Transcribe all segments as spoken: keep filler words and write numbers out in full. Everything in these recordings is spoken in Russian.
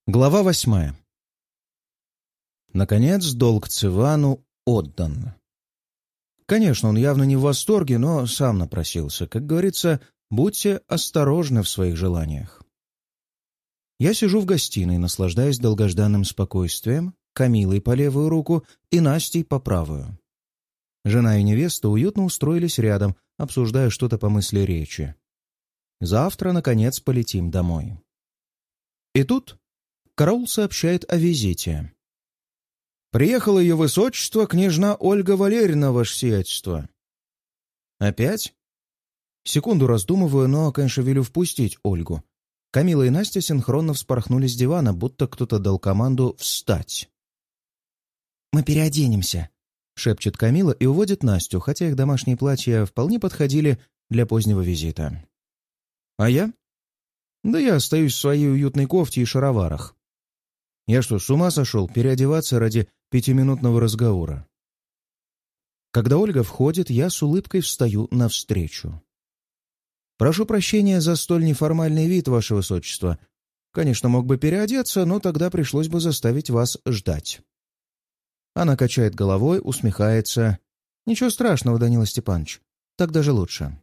Глава восьмая. Наконец, долг Цивану отдан. Конечно, он явно не в восторге, но сам напросился. Как говорится, будьте осторожны в своих желаниях. Я сижу в гостиной, наслаждаясь долгожданным спокойствием, Камилой по левую руку и Настей по правую. Жена и невеста уютно устроились рядом, обсуждая что-то по мысли речи. Завтра, наконец, полетим домой. И тут караул сообщает о визите. «Приехало ее высочество, княжна Ольга Валерьевна, ваше сиятельство». «Опять?» Секунду раздумываю, но, конечно, велю впустить Ольгу. Камила и Настя синхронно вспорхнули с дивана, будто кто-то дал команду «встать». «Мы переоденемся», — шепчет Камила и уводит Настю, хотя их домашние платья вполне подходили для позднего визита. «А я?» «Да я остаюсь в своей уютной кофте и шароварах. Я что, с ума сошел переодеваться ради пятиминутного разговора?» Когда Ольга входит, я с улыбкой встаю навстречу. «Прошу прощения за столь неформальный вид, ваше высочество. Конечно, мог бы переодеться, но тогда пришлось бы заставить вас ждать». Она качает головой, усмехается. «Ничего страшного, Данила Степанович. Так даже лучше».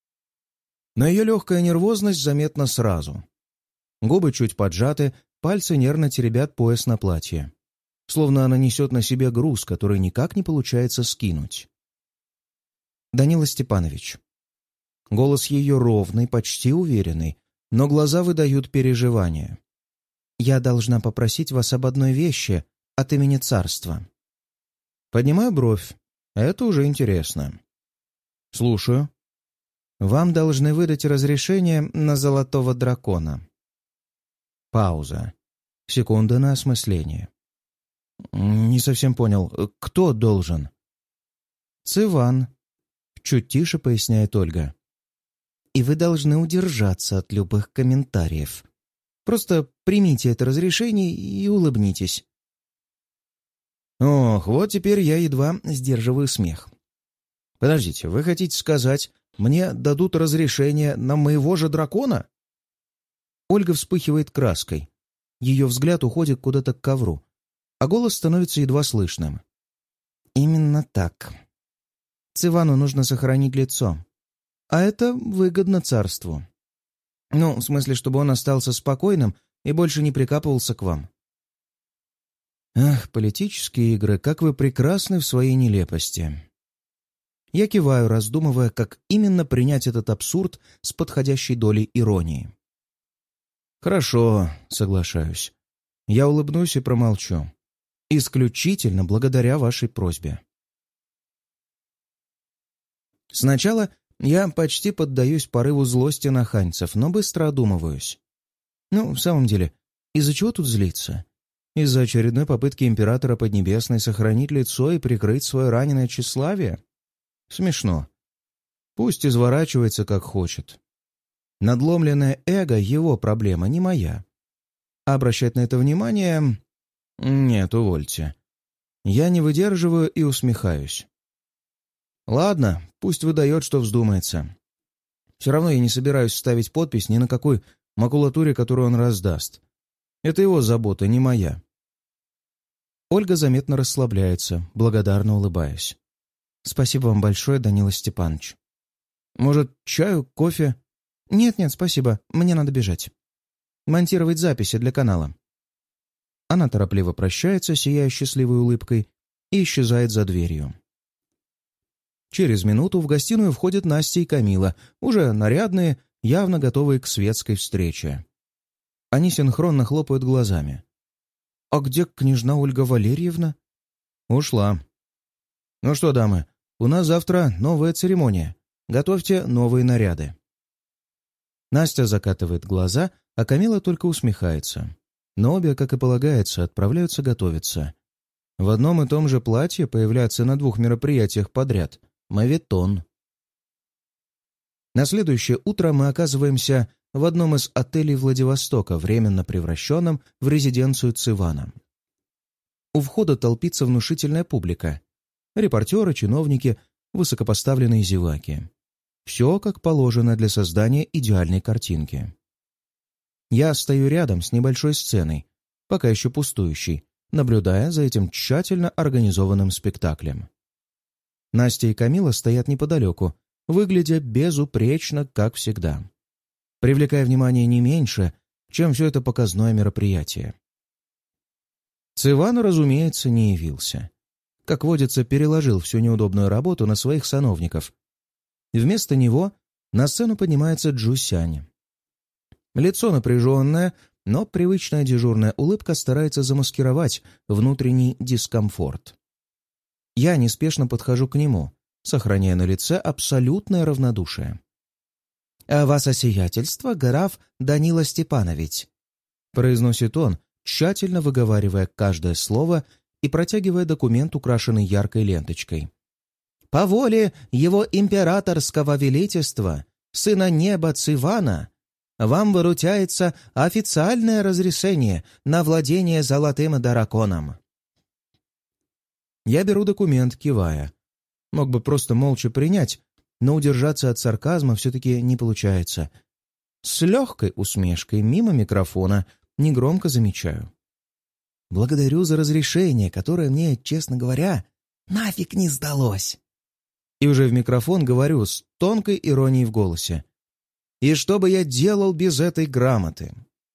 Но ее легкая нервозность заметна сразу. Губы чуть поджаты, пальцы нервно теребят пояс на платье. Словно она несет на себе груз, который никак не получается скинуть. «Данила Степанович». Голос ее ровный, почти уверенный, но глаза выдают переживания. «Я должна попросить вас об одной вещи от имени царства». Поднимаю бровь. Это уже интересно. «Слушаю». «Вам должны выдать разрешение на золотого дракона». Пауза. Секунда на осмысление. «Не совсем понял. Кто должен?» «Циван», — чуть тише поясняет Ольга. «И вы должны удержаться от любых комментариев. Просто примите это разрешение и улыбнитесь». Ох, вот теперь я едва сдерживаю смех. «Подождите, вы хотите сказать, мне дадут разрешение на моего же дракона?» Ольга вспыхивает краской. Ее взгляд уходит куда-то к ковру, а голос становится едва слышным. «Именно так. Цивану нужно сохранить лицо. А это выгодно царству. Ну, в смысле, чтобы он остался спокойным и больше не прикапывался к вам». Ах, политические игры, как вы прекрасны в своей нелепости. Я киваю, раздумывая, как именно принять этот абсурд с подходящей долей иронии. «Хорошо», — соглашаюсь. Я улыбнусь и промолчу. Исключительно благодаря вашей просьбе. Сначала я почти поддаюсь порыву злости на ханьцев, но быстро одумываюсь. Ну, в самом деле, из-за чего тут злиться? Из-за очередной попытки императора Поднебесной сохранить лицо и прикрыть свое раненое тщеславие? Смешно. Пусть изворачивается как хочет. Надломленное эго — его проблема, не моя. А обращать на это внимание... Нет, увольте. Я не выдерживаю и усмехаюсь. Ладно, пусть выдает, что вздумается. Все равно я не собираюсь ставить подпись ни на какой макулатуре, которую он раздаст. Это его забота, не моя. Ольга заметно расслабляется, благодарно улыбаясь. «Спасибо вам большое, Данила Степанович». «Может, чаю, кофе?» «Нет-нет, спасибо, мне надо бежать. Монтировать записи для канала». Она торопливо прощается, сияя счастливой улыбкой, и исчезает за дверью. Через минуту в гостиную входят Настя и Камила, уже нарядные, явно готовые к светской встрече. Они синхронно хлопают глазами. «А где княжна Ольга Валерьевна?» «Ушла». «Ну что, дамы, у нас завтра новая церемония. Готовьте новые наряды». Настя закатывает глаза, а Камила только усмехается. Но обе, как и полагается, отправляются готовиться. В одном и том же платье появляться на двух мероприятиях подряд. Моветон. На следующее утро мы оказываемся в одном из отелей Владивостока, временно превращенном в резиденцию Цивана. У входа толпится внушительная публика. Репортеры, чиновники, высокопоставленные зеваки. Все как положено для создания идеальной картинки. Я стою рядом с небольшой сценой, пока еще пустующий, наблюдая за этим тщательно организованным спектаклем. Настя и Камила стоят неподалеку, выглядя безупречно, как всегда, привлекая внимание не меньше, чем все это показное мероприятие. Циван, разумеется, не явился. Как водится, переложил всю неудобную работу на своих сановников. Вместо него на сцену поднимается Джусянь. Лицо напряженное, но привычная дежурная улыбка старается замаскировать внутренний дискомфорт. Я неспешно подхожу к нему, сохраняя на лице абсолютное равнодушие. «А ваше сиятельство, граф Данила Степанович», — произносит он, тщательно выговаривая каждое слово и протягивая документ, украшенный яркой ленточкой. «По воле его императорского величества, сына неба Цивана, вам выручается официальное разрешение на владение золотым драконом». Я беру документ, кивая. Мог бы просто молча принять, но удержаться от сарказма все-таки не получается. С легкой усмешкой мимо микрофона негромко замечаю: «Благодарю за разрешение, которое мне, честно говоря, нафиг не сдалось». И уже в микрофон говорю с тонкой иронией в голосе: «И что бы я делал без этой грамоты?»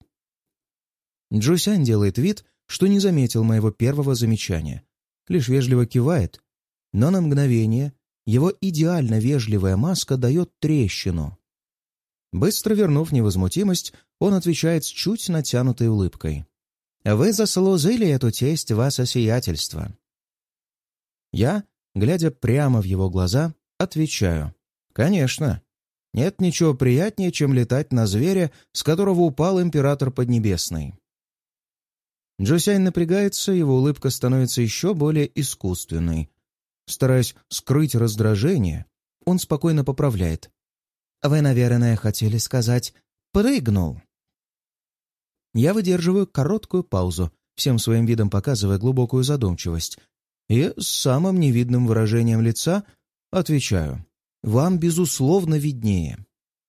Джусянь делает вид, что не заметил моего первого замечания, лишь вежливо кивает, но на мгновение его идеально вежливая маска дает трещину. Быстро вернув невозмутимость, он отвечает с чуть натянутой улыбкой: «Вы заслужили эту честь, ваше сиятельство». Я, глядя прямо в его глаза, отвечаю: «Конечно. Нет ничего приятнее, чем летать на зверя, с которого упал император Поднебесный». Джусянь напрягается, его улыбка становится еще более искусственной. Стараясь скрыть раздражение, он спокойно поправляет: «Вы, наверное, хотели сказать «прыгнул». Я выдерживаю короткую паузу, всем своим видом показывая глубокую задумчивость, и с самым невидным выражением лица отвечаю: «Вам, безусловно, виднее».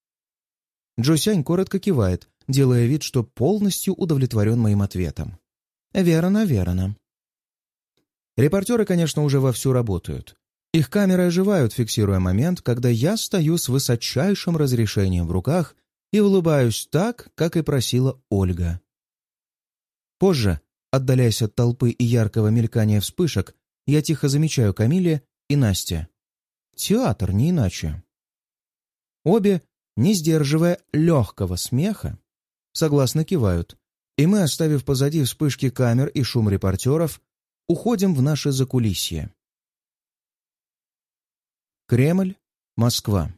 Джусянь коротко кивает, делая вид, что полностью удовлетворен моим ответом. «Верно, верно». Репортеры, конечно, уже вовсю работают. Их камеры оживают, фиксируя момент, когда я стою с высочайшим разрешением в руках и улыбаюсь так, как и просила Ольга. Позже, отдаляясь от толпы и яркого мелькания вспышек, я тихо замечаю Камиле и Насте. Театр, не иначе. Обе, не сдерживая легкого смеха, согласно кивают, и мы, оставив позади вспышки камер и шум репортеров, уходим в наше закулисье. Кремль, Москва.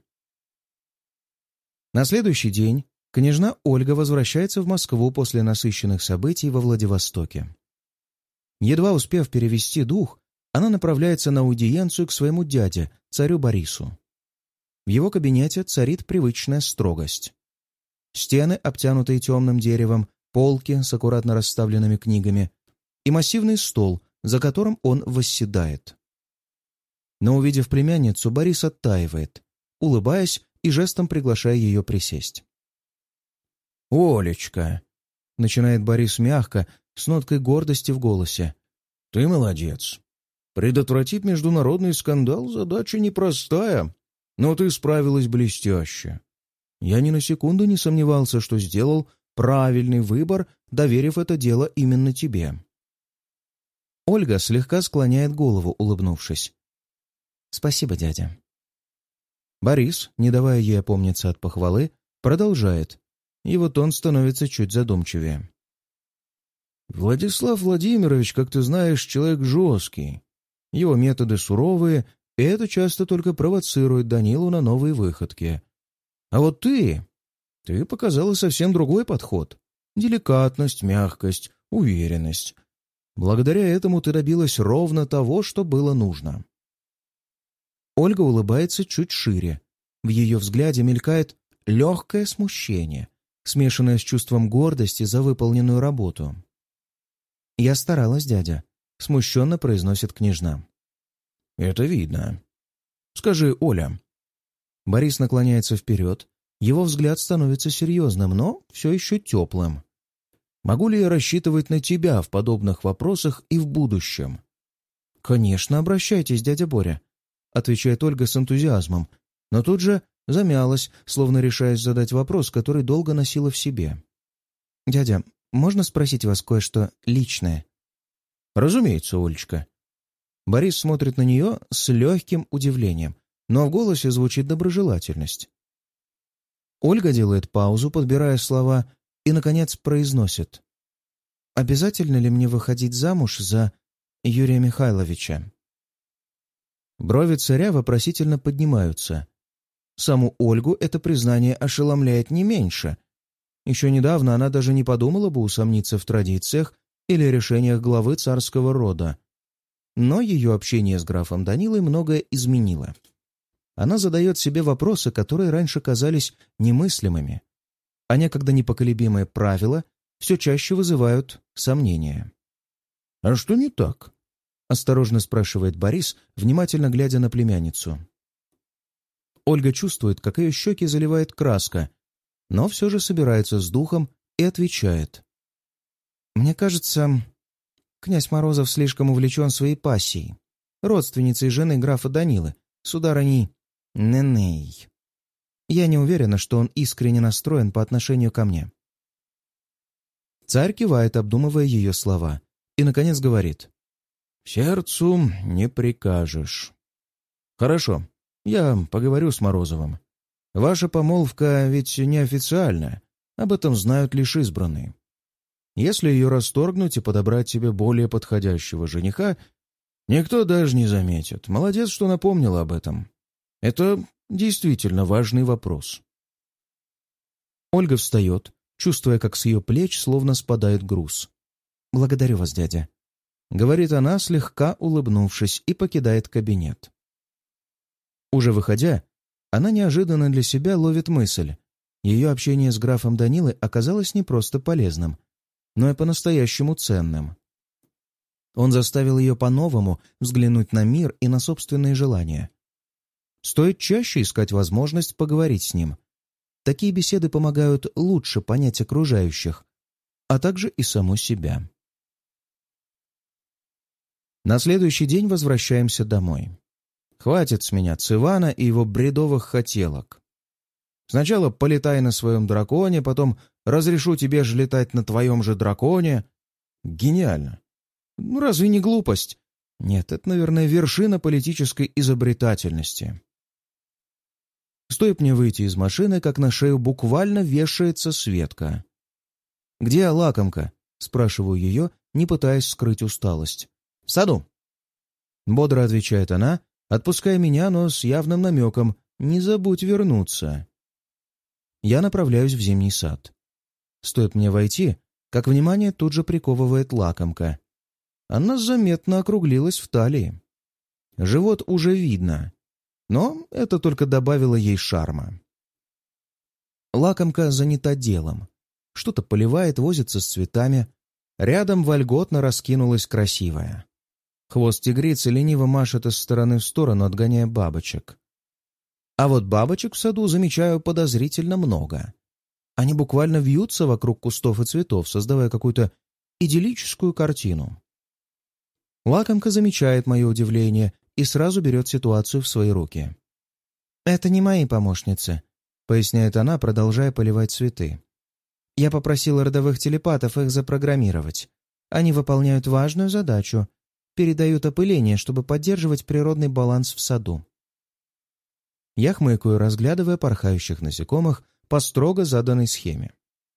На следующий день княжна Ольга возвращается в Москву после насыщенных событий во Владивостоке. Едва успев перевести дух, она направляется на аудиенцию к своему дяде, царю Борису. В его кабинете царит привычная строгость. Стены, обтянутые темным деревом, полки с аккуратно расставленными книгами и массивный стол, за которым он восседает. Но, увидев племянницу, Борис оттаивает, улыбаясь и жестом приглашая ее присесть. «Олечка!» — начинает Борис мягко, с ноткой гордости в голосе. «Ты молодец. Предотвратить международный скандал — задача непростая, но ты справилась блестяще. Я ни на секунду не сомневался, что сделал правильный выбор, доверив это дело именно тебе». Ольга слегка склоняет голову, улыбнувшись. «Спасибо, дядя». Борис, не давая ей опомниться от похвалы, продолжает. Его тон становится чуть задумчивее. «Владислав Владимирович, как ты знаешь, человек жесткий. Его методы суровые, и это часто только провоцирует Данилу на новые выходки. А вот ты... ты показала совсем другой подход. Деликатность, мягкость, уверенность. Благодаря этому ты добилась ровно того, что было нужно». Ольга улыбается чуть шире. В ее взгляде мелькает легкое смущение, смешанное с чувством гордости за выполненную работу. «Я старалась, дядя», — смущенно произносит княжна. «Это видно. Скажи, Оля». Борис наклоняется вперед. Его взгляд становится серьезным, но все еще теплым. Могу ли я рассчитывать на тебя в подобных вопросах и в будущем?» «Конечно, обращайтесь, дядя Боря», — отвечает Ольга с энтузиазмом, но тут же замялась, словно решаясь задать вопрос, который долго носила в себе. «Дядя, можно спросить вас кое-что личное?» «Разумеется, Олечка». Борис смотрит на нее с легким удивлением, но в голосе звучит доброжелательность. Ольга делает паузу, подбирая слова, и, наконец, произносит: «Обязательно ли мне выходить замуж за Юрия Михайловича?» Брови царя вопросительно поднимаются. Саму Ольгу это признание ошеломляет не меньше. Еще недавно она даже не подумала бы усомниться в традициях или решениях главы царского рода. Но ее общение с графом Данилой многое изменило. Она задает себе вопросы, которые раньше казались немыслимыми, а некогда непоколебимые правила все чаще вызывают сомнения. «А что не так?» — осторожно спрашивает Борис, внимательно глядя на племянницу. Ольга чувствует, как ее щеки заливает краска, но все же собирается с духом и отвечает: «Мне кажется, князь Морозов слишком увлечен своей пассией, родственницей жены графа Данилы, сударыней Неней. Я не уверена, что он искренне настроен по отношению ко мне». Царь кивает, обдумывая ее слова, и, наконец, говорит: «Сердцу не прикажешь. Хорошо, я поговорю с Морозовым. Ваша помолвка ведь неофициальная, об этом знают лишь избранные. Если ее расторгнуть и подобрать себе более подходящего жениха, никто даже не заметит. Молодец, что напомнила об этом. Это действительно важный вопрос». Ольга встает, чувствуя, как с ее плеч словно спадает груз. «Благодарю вас, дядя», — говорит она, слегка улыбнувшись, и покидает кабинет. Уже выходя, она неожиданно для себя ловит мысль. Ее общение с графом Данилой оказалось не просто полезным, но и по-настоящему ценным. Он заставил ее по-новому взглянуть на мир и на собственные желания. Стоит чаще искать возможность поговорить с ним. Такие беседы помогают лучше понять окружающих, а также и саму себя. На следующий день возвращаемся домой. Хватит с меня Цывана и его бредовых хотелок. Сначала полетай на своем драконе, потом разрешу тебе же летать на твоем же драконе. Гениально. Ну разве не глупость? Нет, это, наверное, вершина политической изобретательности. Стоит мне выйти из машины, как на шею буквально вешается Светка. «Где лакомка?» — спрашиваю ее, не пытаясь скрыть усталость. «В саду», — бодро отвечает она, отпуская меня, но с явным намеком: «Не забудь вернуться». Я направляюсь в зимний сад. Стоит мне войти, как внимание тут же приковывает лакомка. Она заметно округлилась в талии. Живот уже видно, но это только добавило ей шарма. Лакомка занята делом. Что-то поливает, возится с цветами. Рядом вольготно раскинулась красивая. Хвост тигрицы лениво машет из стороны в сторону, отгоняя бабочек. А вот бабочек в саду замечаю подозрительно много. Они буквально вьются вокруг кустов и цветов, создавая какую-то идиллическую картину. Лакомка замечает мое удивление и сразу берет ситуацию в свои руки. «Это не мои помощницы», — поясняет она, продолжая поливать цветы. «Я попросила родовых телепатов их запрограммировать. Они выполняют важную задачу — передают опыление, чтобы поддерживать природный баланс в саду». Я хмыкаю, разглядывая порхающих насекомых по строго заданной схеме.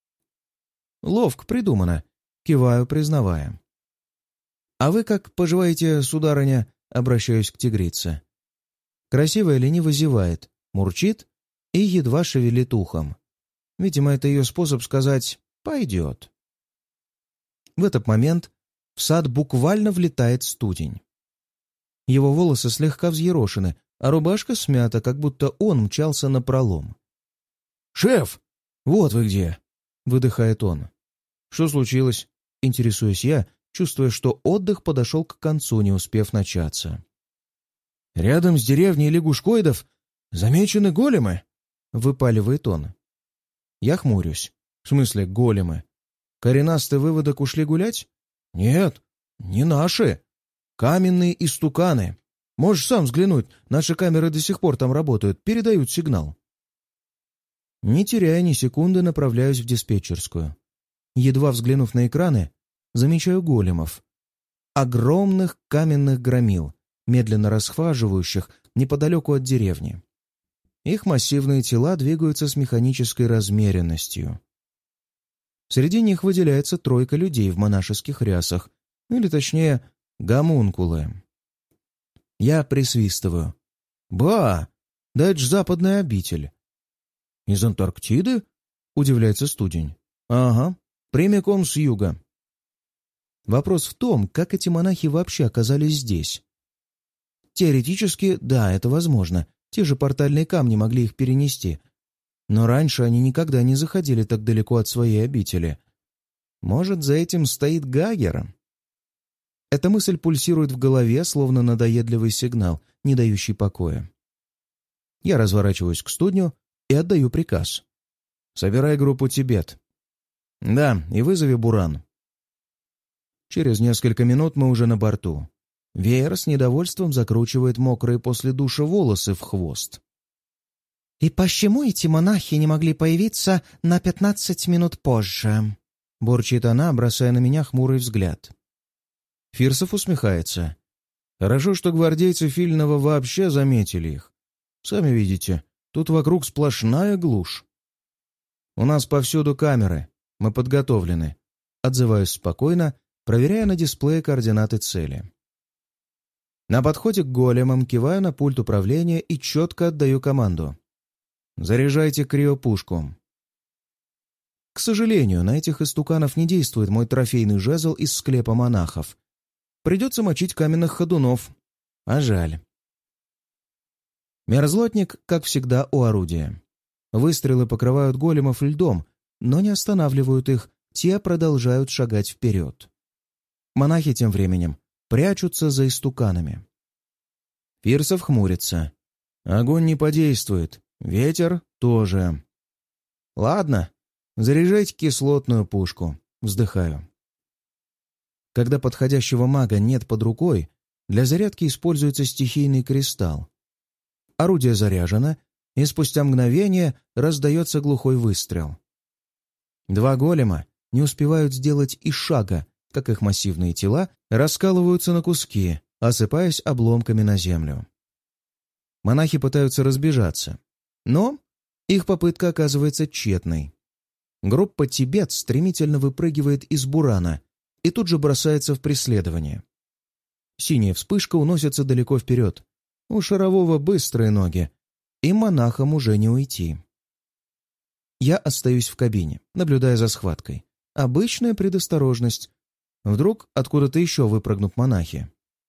Ловко придумано, киваю, признавая. «А вы как поживаете, сударыня?» — обращаюсь к тигрице. Красивая лениво зевает, мурчит и едва шевелит ухом. Видимо, это ее способ сказать «пойдет». В этот момент в сад буквально влетает студень. Его волосы слегка взъерошены, а рубашка смята, как будто он мчался напролом. «Шеф, вот вы где!» — выдыхает он. «Что случилось?» — интересуюсь я, чувствуя, что отдых подошел к концу, не успев начаться. «Рядом с деревней лягушкоидов замечены големы!» — выпаливает он. Я хмурюсь. «В смысле големы? Коренастый выводок ушли гулять? Нет, не наши. Каменные истуканы. Можешь сам взглянуть, наши камеры до сих пор там работают, передают сигнал. Не теряя ни секунды, направляюсь в диспетчерскую. Едва взглянув на экраны, замечаю големов. Огромных каменных громил, медленно расхаживающих неподалеку от деревни. Их массивные тела двигаются с механической размеренностью. Среди них выделяется тройка людей в монашеских рясах, или точнее, гомункулы. Я присвистываю. «Ба! Да это ж западная обитель!» «Из Антарктиды?» — удивляется студень. «Ага, прямиком с юга». Вопрос в том, как эти монахи вообще оказались здесь. Теоретически, да, это возможно. Те же портальные камни могли их перенести. Но раньше они никогда не заходили так далеко от своей обители. Может, за этим стоит Гагер? Эта мысль пульсирует в голове, словно надоедливый сигнал, не дающий покоя. Я разворачиваюсь к студню и отдаю приказ. «Собирай группу «Тибет». «Да, и вызови Буран». Через несколько минут мы уже на борту. Веер с недовольством закручивает мокрые после душа волосы в хвост. «И почему эти монахи не могли появиться на пятнадцать минут позже?» — бурчит она, бросая на меня хмурый взгляд. Фирсов усмехается. «Хорошо, что гвардейцы Филинова вообще заметили их. Сами видите, тут вокруг сплошная глушь. У нас повсюду камеры, мы подготовлены». Отзываюсь спокойно, проверяя на дисплее координаты цели. На подходе к големам киваю на пульт управления и четко отдаю команду. «Заряжайте криопушку». К сожалению, на этих истуканов не действует мой трофейный жезл из склепа монахов. Придется мочить каменных ходунов. А жаль. Мерзлотник, как всегда, у орудия. Выстрелы покрывают големов льдом, но не останавливают их, те продолжают шагать вперед. Монахи тем временем прячутся за истуканами. Фирсов хмурится. Огонь не подействует, ветер тоже. Ладно, заряжайте кислотную пушку. Вздыхаю. Когда подходящего мага нет под рукой, для зарядки используется стихийный кристалл. Орудие заряжено, и спустя мгновение раздается глухой выстрел. Два голема не успевают сделать и шага, как их массивные тела раскалываются на куски, осыпаясь обломками на землю. Монахи пытаются разбежаться, но их попытка оказывается тщетной. Группа «Тибет» стремительно выпрыгивает из бурана и тут же бросается в преследование. Синяя вспышка уносится далеко вперед. У Шарового быстрые ноги, и монахам уже не уйти. Я остаюсь в кабине, наблюдая за схваткой. Обычная предосторожность. Вдруг откуда-то еще выпрыгнут монахи.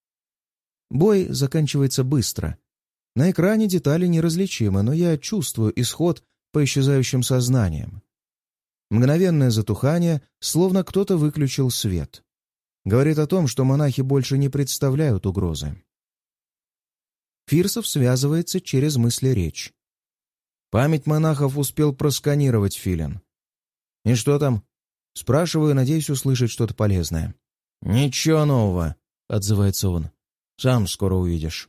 Бой заканчивается быстро. На экране детали неразличимы, но я чувствую исход по исчезающим сознаниям. Мгновенное затухание, словно кто-то выключил свет. Говорит о том, что монахи больше не представляют угрозы. Фирсов связывается через мысли-речь. Память монахов успел просканировать Филин. «И что там?» Спрашиваю, надеюсь услышать что-то полезное. «Ничего нового», — отзывается он. «Сам скоро увидишь».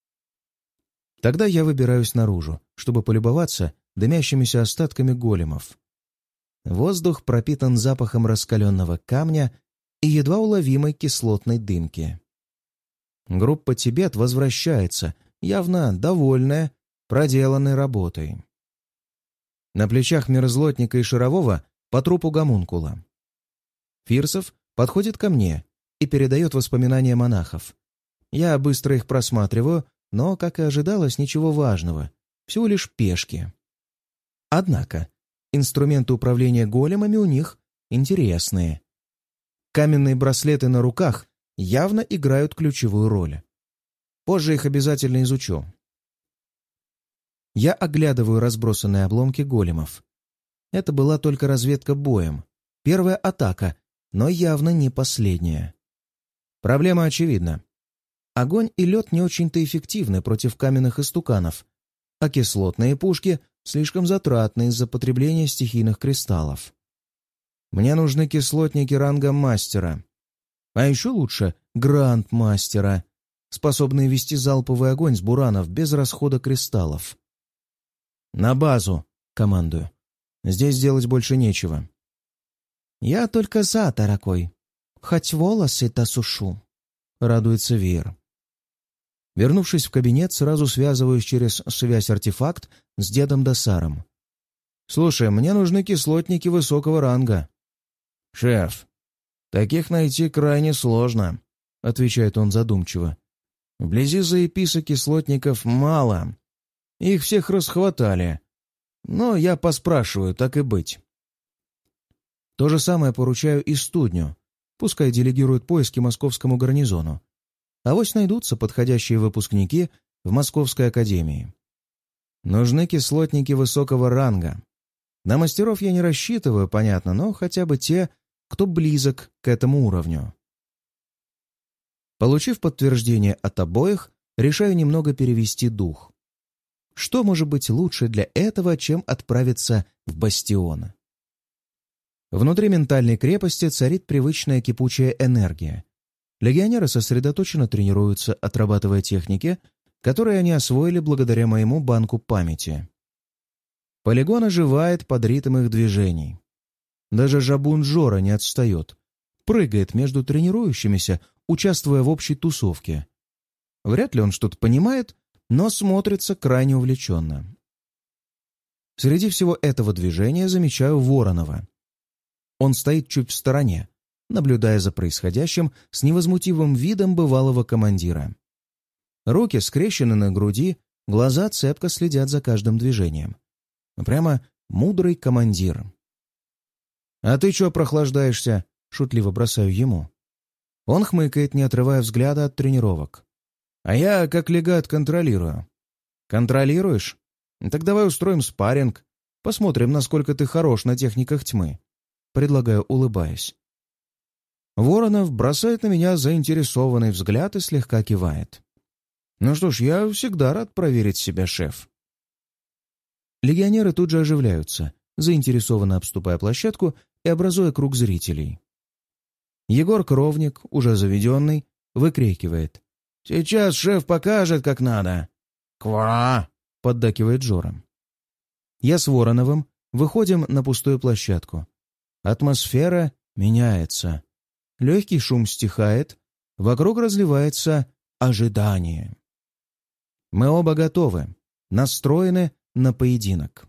Тогда я выбираюсь наружу, чтобы полюбоваться дымящимися остатками големов. Воздух пропитан запахом раскаленного камня и едва уловимой кислотной дымки. Группа «Тибет» возвращается, явно довольная проделанной работой. На плечах мерзлотника и Шарового по трупу гомункула. Фирсов подходит ко мне и передает воспоминания монахов. Я быстро их просматриваю, но, как и ожидалось, ничего важного, всего лишь пешки. Однако инструменты управления големами у них интересные. Каменные браслеты на руках явно играют ключевую роль. Позже их обязательно изучу. Я оглядываю разбросанные обломки големов. Это была только разведка боем. Первая атака, но явно не последняя. Проблема очевидна. Огонь и лед не очень-то эффективны против каменных истуканов, а кислотные пушки слишком затратны из-за потребления стихийных кристаллов. Мне нужны кислотники ранга мастера. А еще лучше гранд-мастера, способные вести залповый огонь с буранов без расхода кристаллов. «На базу!» — командую. «Здесь делать больше нечего». «Я только за, дорогой. Хоть волосы досушу», — радуется Веер. Вернувшись в кабинет, сразу связываюсь через связь-артефакт с дедом Досаром. «Слушай, мне нужны кислотники высокого ранга». «Шеф, таких найти крайне сложно», — отвечает он задумчиво. «Вблизи Заеписа кислотников мало. Их всех расхватали. Но я поспрашиваю, так и быть». То же самое поручаю и студню. Пускай делегируют поиски московскому гарнизону. Авось найдутся подходящие выпускники в Московской академии. Нужны кислотники высокого ранга. На мастеров я не рассчитываю, понятно, но хотя бы те, кто близок к этому уровню. Получив подтверждение от обоих, решаю немного перевести дух. Что может быть лучше для этого, чем отправиться в бастион? Внутри ментальной крепости царит привычная кипучая энергия. Легионеры сосредоточенно тренируются, отрабатывая техники, которые они освоили благодаря моему банку памяти. Полигон оживает под ритм их движений. Даже Жабун Жора не отстает. Прыгает между тренирующимися, участвуя в общей тусовке. Вряд ли он что-то понимает, но смотрится крайне увлеченно. Среди всего этого движения замечаю Воронова. Он стоит чуть в стороне, наблюдая за происходящим с невозмутимым видом бывалого командира. Руки скрещены на груди, глаза цепко следят за каждым движением. Прямо мудрый командир. «А ты чё прохлаждаешься?» — шутливо бросаю ему. Он хмыкает, не отрывая взгляда от тренировок. «А я, как легат, контролирую». «Контролируешь? Так давай устроим спарринг. Посмотрим, насколько ты хорош на техниках тьмы», — предлагаю, улыбаясь. Воронов бросает на меня заинтересованный взгляд и слегка кивает. «Ну что ж, я всегда рад проверить себя, шеф». Легионеры тут же оживляются, заинтересованно обступая площадку и образуя круг зрителей. Егор Кровник, уже заведенный, выкрикивает: «Сейчас шеф покажет, как надо!» «Ква!» — поддакивает Жора. Я с Вороновым выходим на пустую площадку. Атмосфера меняется. Легкий шум стихает, вокруг разливается ожидание. Мы оба готовы, настроены на поединок.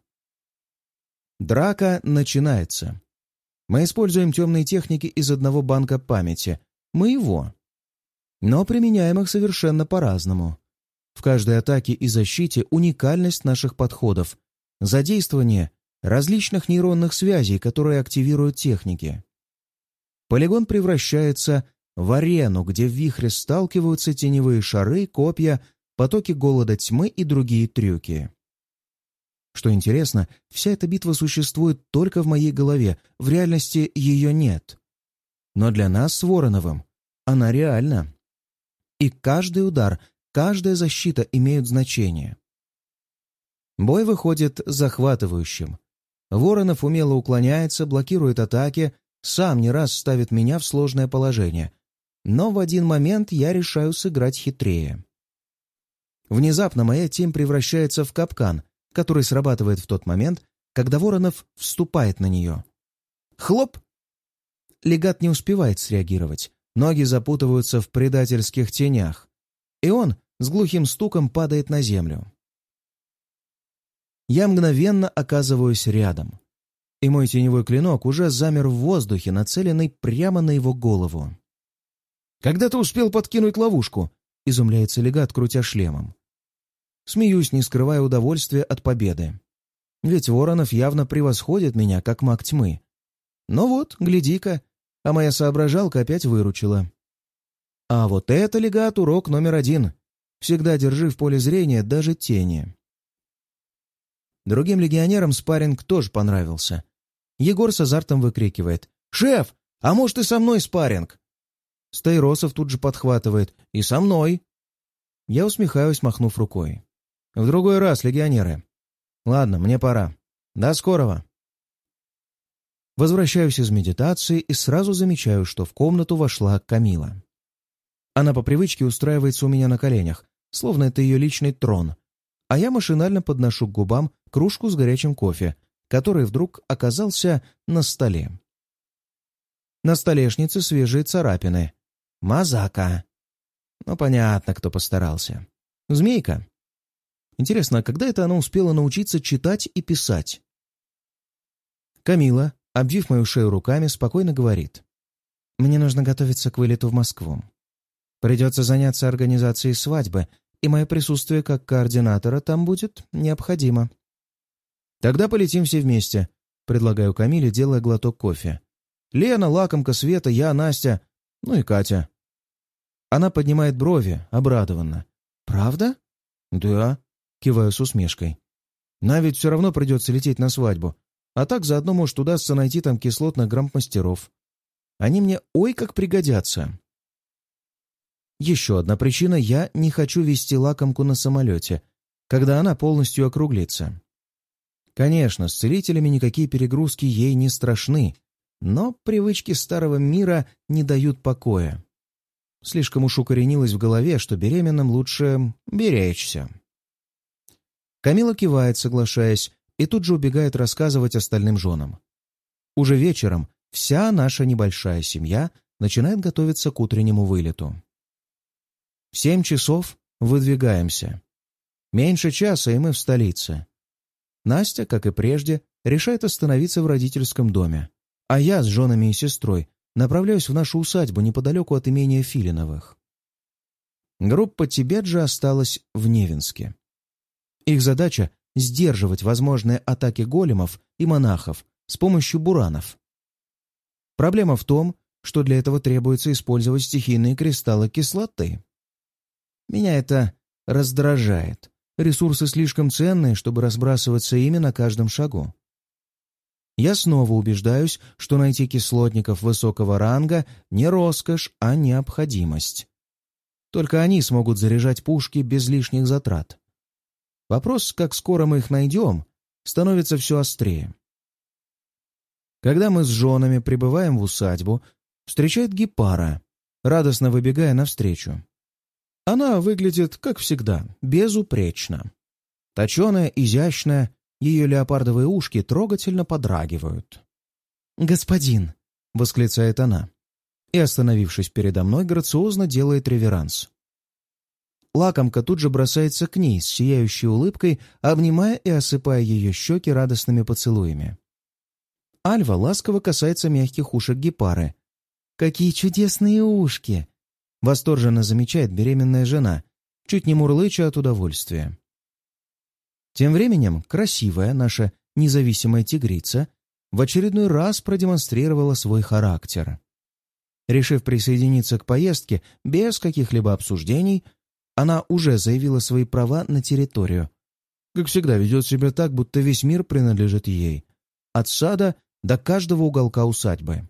Драка начинается. Мы используем темные техники из одного банка памяти, моего, но применяем их совершенно по-разному. В каждой атаке и защите уникальность наших подходов, задействование различных нейронных связей, которые активируют техники. Полигон превращается в арену, где в вихре сталкиваются теневые шары, копья, потоки голода тьмы и другие трюки. Что интересно, вся эта битва существует только в моей голове, в реальности ее нет. Но для нас с Вороновым она реальна. И каждый удар, каждая защита имеют значение. Бой выходит захватывающим. Воронов умело уклоняется, блокирует атаки, сам не раз ставит меня в сложное положение. Но в один момент я решаю сыграть хитрее. Внезапно моя тень превращается в капкан, который срабатывает в тот момент, когда Воронов вступает на нее. Хлоп! Легат не успевает среагировать. Ноги запутываются в предательских тенях, и он с глухим стуком падает на землю. Я мгновенно оказываюсь рядом, и мой теневой клинок уже замер в воздухе, нацеленный прямо на его голову. «Когда ты успел подкинуть ловушку?» — изумляется легат, крутя шлемом. Смеюсь, не скрывая удовольствия от победы. Ведь Воронов явно превосходит меня, как маг тьмы. Но вот, гляди-ка, а моя соображалка опять выручила. А вот это, легат, урок номер один. Всегда держи в поле зрения даже тени. Другим легионерам спарринг тоже понравился. Егор с азартом выкрикивает: «Шеф, а может и со мной спарринг?» Стаиросов тут же подхватывает: «И со мной!» Я усмехаюсь, махнув рукой. «В другой раз, легионеры. Ладно, мне пора. До скорого!» Возвращаюсь из медитации и сразу замечаю, что в комнату вошла Камила. Она по привычке устраивается у меня на коленях, словно это ее личный трон, а я машинально подношу к губам кружку с горячим кофе, который вдруг оказался на столе. На столешнице свежие царапины. Мазака. Ну, понятно, кто постарался. Змейка. Интересно, а когда это она успела научиться читать и писать? Камила, обвив мою шею руками, спокойно говорит. «Мне нужно готовиться к вылету в Москву. Придется заняться организацией свадьбы, и мое присутствие как координатора там будет необходимо». «Тогда полетим все вместе», — предлагаю Камиле, делая глоток кофе. «Лена, лакомка, Света, я, Настя, ну и Катя». Она поднимает брови, обрадованно. «Правда?» «Да», — киваю с усмешкой. «Нам ведь все равно придется лететь на свадьбу, а так заодно, может, удастся найти там кислотных граммастеров. Они мне ой как пригодятся». Еще одна причина — я не хочу везти лакомку на самолете, когда она полностью округлится. Конечно, с целителями никакие перегрузки ей не страшны, но привычки старого мира не дают покоя. Слишком уж укоренилось в голове, что беременным лучше беречься. Камила кивает, соглашаясь, и тут же убегает рассказывать остальным женам. Уже вечером вся наша небольшая семья начинает готовиться к утреннему вылету. В семь часов выдвигаемся. Меньше часа, и мы в столице. Настя, как и прежде, решает остановиться в родительском доме, а я с женами и сестрой направляюсь в нашу усадьбу неподалеку от имения Филиновых. Группа Тибет же осталась в Невинске. Их задача — сдерживать возможные атаки големов и монахов с помощью буранов. Проблема в том, что для этого требуется использовать стихийные кристаллы кислоты. Меня это раздражает. Ресурсы слишком ценные, чтобы разбрасываться ими на каждом шагу. Я снова убеждаюсь, что найти кислотников высокого ранга не роскошь, а необходимость. Только они смогут заряжать пушки без лишних затрат. Вопрос, как скоро мы их найдем, становится все острее. Когда мы с женами прибываем в усадьбу, встречает Гепара, радостно выбегая навстречу. Она выглядит, как всегда, безупречно. Точеная, изящная, ее леопардовые ушки трогательно подрагивают. «Господин!» — восклицает она. И, остановившись передо мной, грациозно делает реверанс. Лакомка тут же бросается к ней с сияющей улыбкой, обнимая и осыпая ее щеки радостными поцелуями. Альва ласково касается мягких ушек Гепары. «Какие чудесные ушки!» — восторженно замечает беременная жена, чуть не мурлыча от удовольствия. Тем временем красивая наша независимая тигрица в очередной раз продемонстрировала свой характер. Решив присоединиться к поездке без каких-либо обсуждений, она уже заявила свои права на территорию. Как всегда, ведет себя так, будто весь мир принадлежит ей. От сада до каждого уголка усадьбы.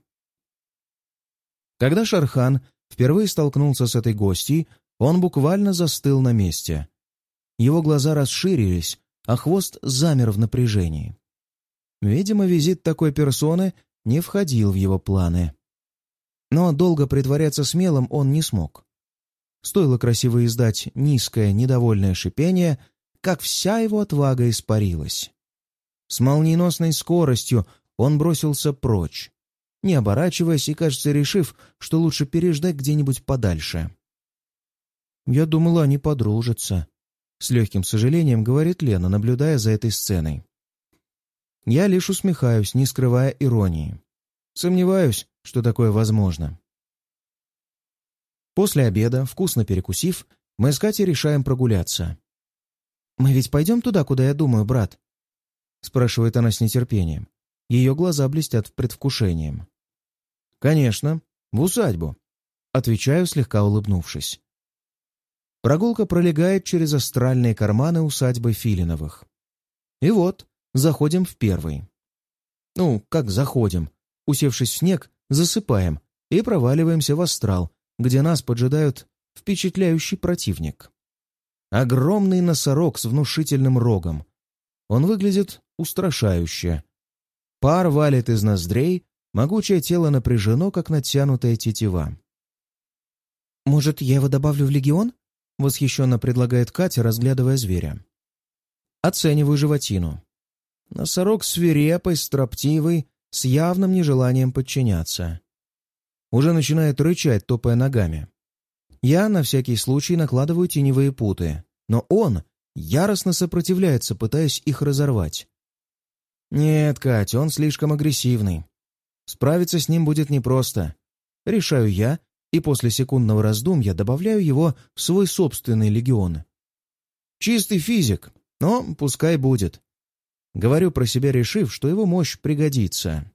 Когда Шархан впервые столкнулся с этой гостьей, он буквально застыл на месте. Его глаза расширились, а хвост замер в напряжении. Видимо, визит такой персоны не входил в его планы. Но долго притворяться смелым он не смог. Стоило красиво издать низкое, недовольное шипение, как вся его отвага испарилась. С молниеносной скоростью он бросился прочь, не оборачиваясь и, кажется, решив, что лучше переждать где-нибудь подальше. «Я думала, они подружатся», — с легким сожалением говорит Лена, наблюдая за этой сценой. Я лишь усмехаюсь, не скрывая иронии. Сомневаюсь, что такое возможно. После обеда, вкусно перекусив, мы с Катей решаем прогуляться. «Мы ведь пойдем туда, куда я думаю, брат?» — спрашивает она с нетерпением. Ее глаза блестят предвкушением. «Конечно, в усадьбу», — отвечаю, слегка улыбнувшись. Прогулка пролегает через астральные карманы усадьбы Филиновых. И вот, заходим в первый. Ну, как заходим? Усевшись в снег, засыпаем и проваливаемся в астрал, где нас поджидают впечатляющий противник. Огромный носорог с внушительным рогом. Он выглядит устрашающе. Пар валит из ноздрей, могучее тело напряжено, как натянутая тетива. «Может, я его добавлю в легион?» — восхищенно предлагает Катя, разглядывая зверя. Оцениваю животину. Носорог свирепый, строптивый, с явным нежеланием подчиняться. Уже начинает рычать, топая ногами. Я на всякий случай накладываю теневые путы, но он яростно сопротивляется, пытаясь их разорвать. Нет, Катя, он слишком агрессивный. Справиться с ним будет непросто. Решаю я, и после секундного раздумья добавляю его в свой собственный легион. Чистый физик, но пускай будет. Говорю про себя, решив, что его мощь пригодится.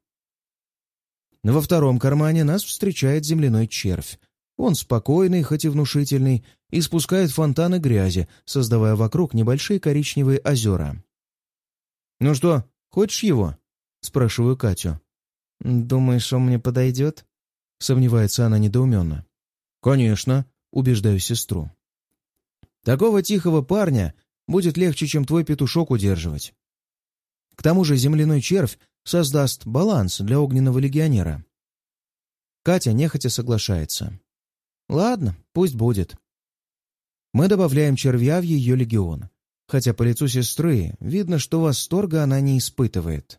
Во втором кармане нас встречает земляной червь. Он спокойный, хоть и внушительный, и спускает фонтаны грязи, создавая вокруг небольшие коричневые озера. «Ну что, хочешь его?» — спрашиваю Катю. «Думаешь, он мне подойдет?» — сомневается она недоуменно. «Конечно», — убеждаю сестру. «Такого тихого парня будет легче, чем твой петушок удерживать. К тому же земляной червь создаст баланс для огненного легионера». Катя нехотя соглашается. «Ладно, пусть будет». Мы добавляем червя в ее легион, хотя по лицу сестры видно, что восторга она не испытывает.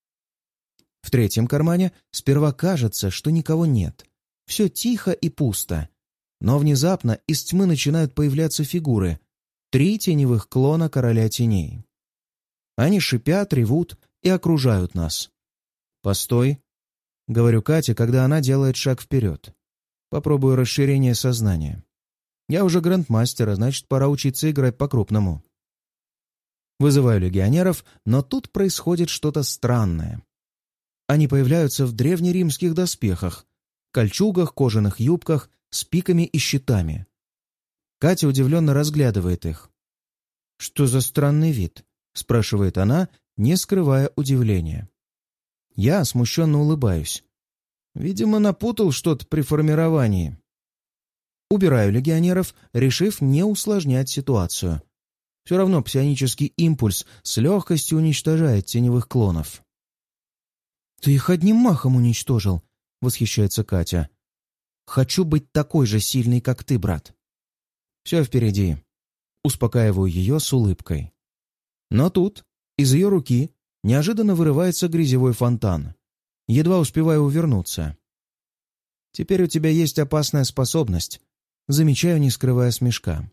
В третьем кармане сперва кажется, что никого нет. Все тихо и пусто. Но внезапно из тьмы начинают появляться фигуры. Три теневых клона короля теней. Они шипят, ревут и окружают нас. «Постой», — говорю Кате, когда она делает шаг вперед. «Попробую расширение сознания. Я уже грандмастер, а значит, пора учиться играть по-крупному». Вызываю легионеров, но тут происходит что-то странное. Они появляются в древнеримских доспехах, кольчугах, кожаных юбках, с пиками и щитами. Катя удивленно разглядывает их. «Что за странный вид?» — спрашивает она, не скрывая удивления. Я смущенно улыбаюсь. Видимо, напутал что-то при формировании. Убираю легионеров, решив не усложнять ситуацию. Все равно псионический импульс с легкостью уничтожает теневых клонов. «Ты их одним махом уничтожил», — восхищается Катя. «Хочу быть такой же сильной, как ты, брат». «Все впереди». Успокаиваю ее с улыбкой. Но тут из ее руки неожиданно вырывается грязевой фонтан. Едва успеваю увернуться. «Теперь у тебя есть опасная способность», — замечаю, не скрывая смешка.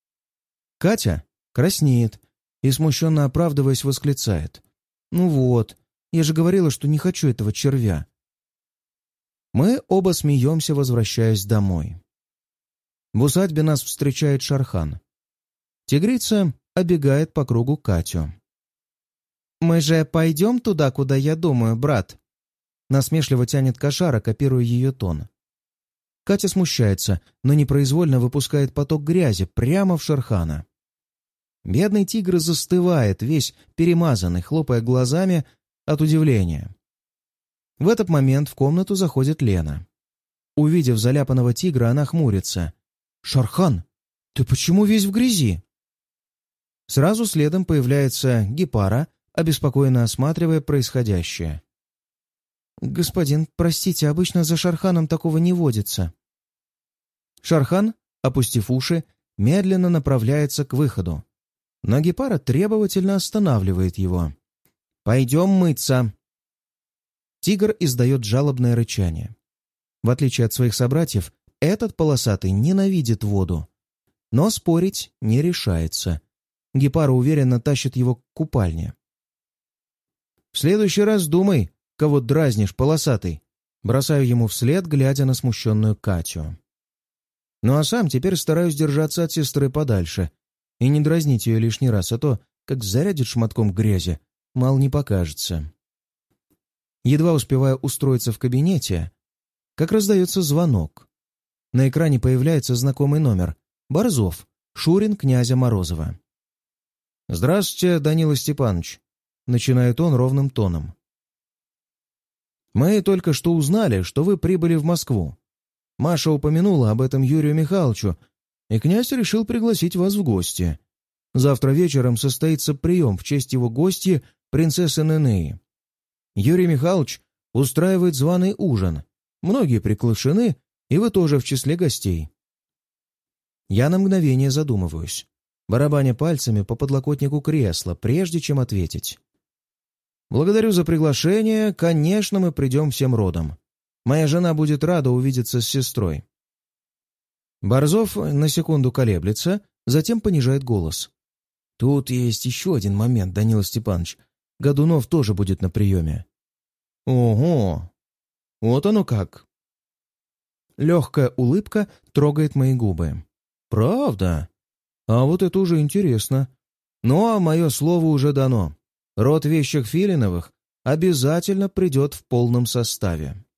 Катя краснеет и, смущенно оправдываясь, восклицает. «Ну вот, я же говорила, что не хочу этого червя». Мы оба смеемся, возвращаясь домой. В усадьбе нас встречает Шархан. Тигрица обегает по кругу Катю. «Мы же пойдем туда, куда я думаю, брат?» Насмешливо тянет Кошара, копируя ее тон. Катя смущается, но непроизвольно выпускает поток грязи прямо в Шархана. Бедный тигр застывает, весь перемазанный, хлопая глазами от удивления. В этот момент в комнату заходит Лена. Увидев заляпанного тигра, она хмурится. «Шархан, ты почему весь в грязи?» Сразу следом появляется Гепара, обеспокоенно осматривая происходящее. «Господин, простите, обычно за Шарханом такого не водится». Шархан, опустив уши, медленно направляется к выходу. Но Гепара требовательно останавливает его. «Пойдем мыться». Тигр издает жалобное рычание. В отличие от своих собратьев, этот полосатый ненавидит воду. Но спорить не решается. Гепара уверенно тащит его к купальне. «В следующий раз думай, кого дразнишь, полосатый», бросаю ему вслед, глядя на смущенную Катю. Ну а сам теперь стараюсь держаться от сестры подальше и не дразнить ее лишний раз, а то, как зарядит шматком грязи, мало не покажется. Едва успеваю устроиться в кабинете, как раздается звонок. На экране появляется знакомый номер — Борзов, Шурин князя Морозова. «Здравствуйте, Данила Степанович», — начинает он ровным тоном. «Мы только что узнали, что вы прибыли в Москву. Маша упомянула об этом Юрию Михайловичу, и князь решил пригласить вас в гости. Завтра вечером состоится прием в честь его гостьи, принцессы Ненеи. Юрий Михайлович устраивает званый ужин. Многие приглашены, и вы тоже в числе гостей». Я на мгновение задумываюсь, барабаня пальцами по подлокотнику кресла, прежде чем ответить. «Благодарю за приглашение. Конечно, мы придем всем родом. Моя жена будет рада увидеться с сестрой». Борзов на секунду колеблется, затем понижает голос. «Тут есть еще один момент, Данила Степанович. Годунов тоже будет на приеме». «Ого! Вот оно как!» Легкая улыбка трогает мои губы. «Правда? А вот это уже интересно. Ну, а мое слово уже дано. Род вещих Филиновых обязательно придет в полном составе».